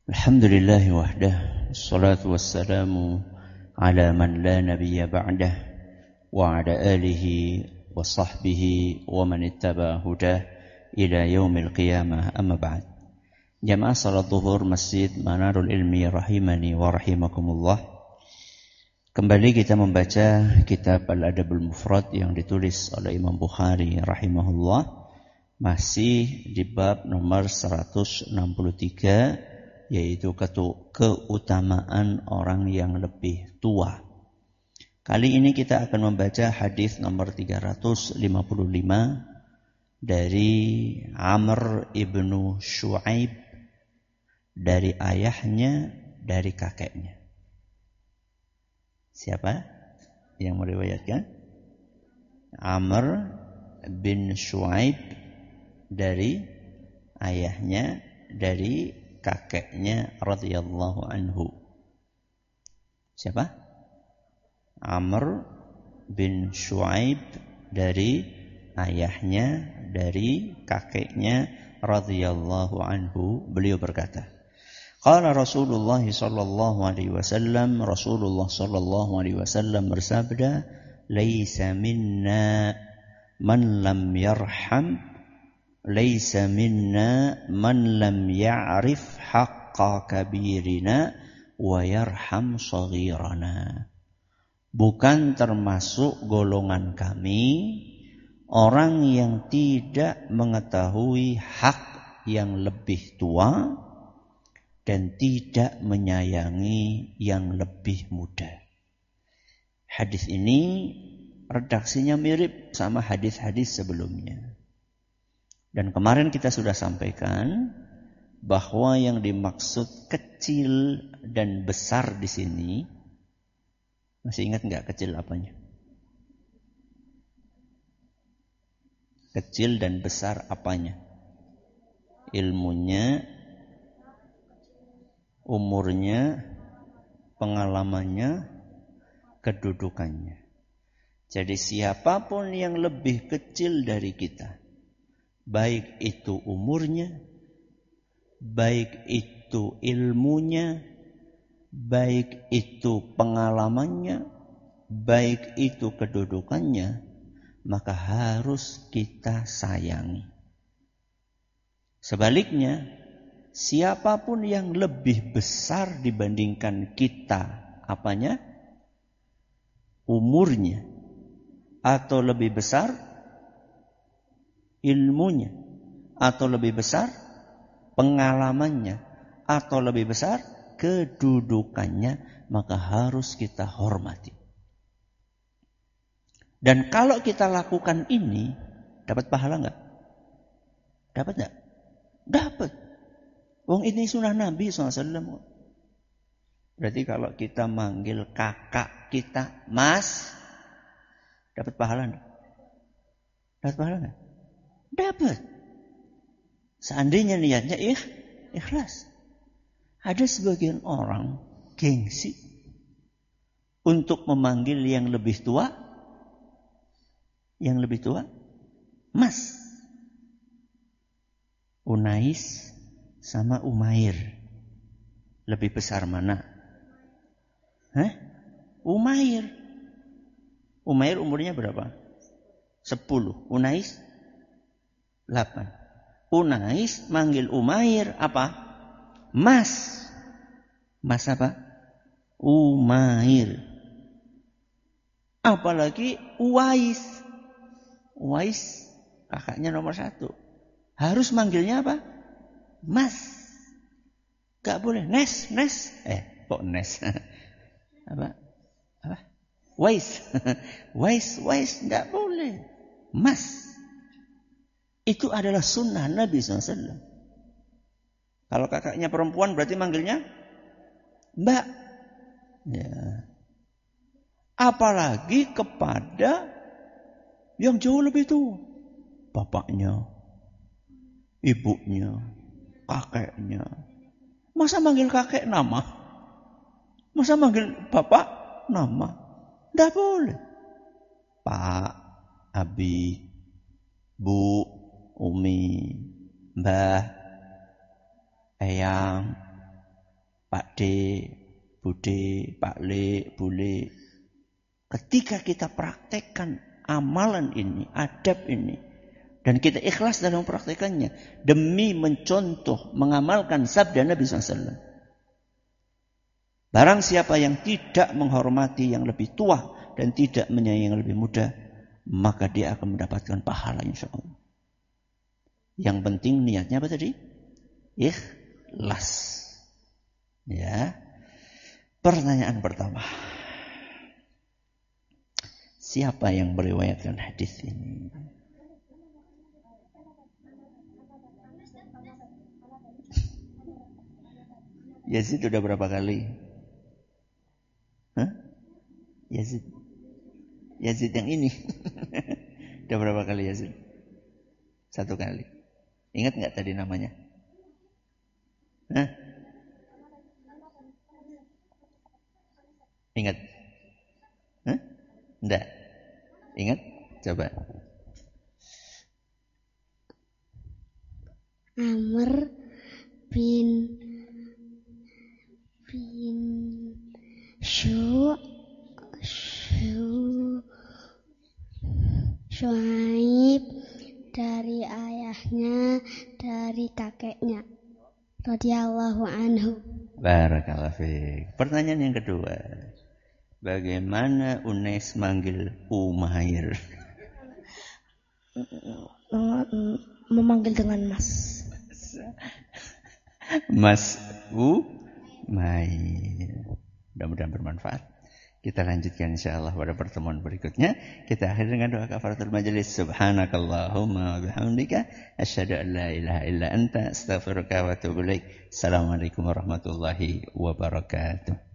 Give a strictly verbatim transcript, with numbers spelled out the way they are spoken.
Alhamdulillah wahdah, wassalatu wassalamu ala man la nabiyya ba'dah, wa ala alihi wa sahbihi wa man ittaba hudah ila yaumil qiyamah, amma ba'd. Jamaah salat zuhur Masjid Manarul Ilmi rahimani wa rahimakumullah. Kembali kita membaca kitab Al-Adabul Mufrad yang ditulis oleh Imam Bukhari rahimahullah, masih di bab nomor seratus enam puluh tiga, yaitu keutamaan orang yang lebih tua. Kali ini kita akan membaca hadis nomor tiga ratus lima puluh lima dari Amr ibnu Shu'aib, dari ayahnya, dari kakeknya. Siapa yang meriwayatkan? Amr bin Shu'aib, dari ayahnya, dari kakeknya radhiyallahu anhu. Siapa? Amr bin Shu'aib, dari ayahnya, dari kakeknya radhiyallahu anhu. Beliau berkata, qala Rasulullah sallallahu alaihi wasallam, Rasulullah sallallahu alaihi wasallam bersabda, laisa minna man lam yarham, laisa minna man lam ya'rif haqqa kabirina wa yarham saghirana. Bukan termasuk golongan kami orang yang tidak mengetahui hak yang lebih tua dan tidak menyayangi yang lebih muda. Hadis ini redaksinya mirip sama hadis-hadis sebelumnya. Dan kemarin kita sudah sampaikan bahwa yang dimaksud kecil dan besar di sini, masih ingat nggak kecil apanya? Kecil dan besar apanya? Ilmunya, umurnya, pengalamannya, kedudukannya. Jadi siapapun yang lebih kecil dari kita, baik itu umurnya, baik itu ilmunya, baik itu pengalamannya, baik itu kedudukannya, maka harus kita sayangi. Sebaliknya, siapapun yang lebih besar dibandingkan kita, apanya? Umurnya, atau lebih besar ilmunya, atau lebih besar pengalamannya, atau lebih besar kedudukannya, maka harus kita hormati. Dan kalau kita lakukan ini, dapat pahala enggak? Dapat enggak? Dapat. Wong ini sunnah Nabi shallallahu alaihi wasallam. Berarti kalau kita manggil kakak kita Mas, dapat pahala enggak? Dapat pahala enggak? Dapat. Seandainya niatnya ikh, ikhlas. Ada sebagian orang gengsi untuk memanggil yang lebih tua, yang lebih tua, Mas. Unais sama Umair, lebih besar mana? Hah? Umair. Umair umurnya berapa? Sepuluh. Unais delapan. Unais manggil Umair apa? Mas. Mas apa? Umair. Apalagi Uwais. Uwais kakaknya nomor satu. Harus manggilnya apa? Mas. Gak boleh Nes, Nes. Eh, kok Nes? apa? Apa? Wais. Wais, Wais. Gak boleh. Mas. Itu adalah sunnah Nabi shallallahu alaihi wasallam. Kalau kakaknya perempuan berarti manggilnya Mbak. Ya. Apalagi kepada yang jauh lebih tua. Bapaknya, ibunya, kakeknya. Masa manggil kakek nama? Masa manggil bapak nama? Tidak boleh. Pak, Abi, Bu, Umi, Mbah, Eyang, Pak D, Bude, Pak Le, Bule. Ketika kita praktekkan amalan ini, adab ini, dan kita ikhlas dalam praktekannya, demi mencontoh, mengamalkan sabda Nabi shallallahu alaihi wasallam. Barang siapa yang tidak menghormati yang lebih tua dan tidak menyayangi yang lebih muda, maka dia akan mendapatkan pahala insya Allah. Yang penting niatnya apa tadi? Ikhlas. Ya. Pertanyaan pertama. Siapa yang meriwayatkan hadis ini? Yazid udah berapa kali? Hah? Yazid. Yazid yang ini. Udah berapa kali Yazid? Satu kali. Ingat nggak tadi namanya? Hah? Ingat? Hah? Enggak. Ingat? Coba. Amr bin bin Syu Syu Syuaib dari ayahnya, dari kakeknya, radhiyallahu anhu. Barakallahu fiik. Pertanyaan yang kedua. Bagaimana Unais manggil Umair? Memanggil dengan Mas. Mas Umair. Mudah-mudahan bermanfaat. Kita lanjutkan insyaallah pada pertemuan berikutnya. Kita akhiri dengan doa kafaratul majelis. Subhanakallahumma wa bihamdika asyhadu an la ilaha illa anta astaghfiruka wa atubu ilaik. Assalamualaikum warahmatullahi wabarakatuh.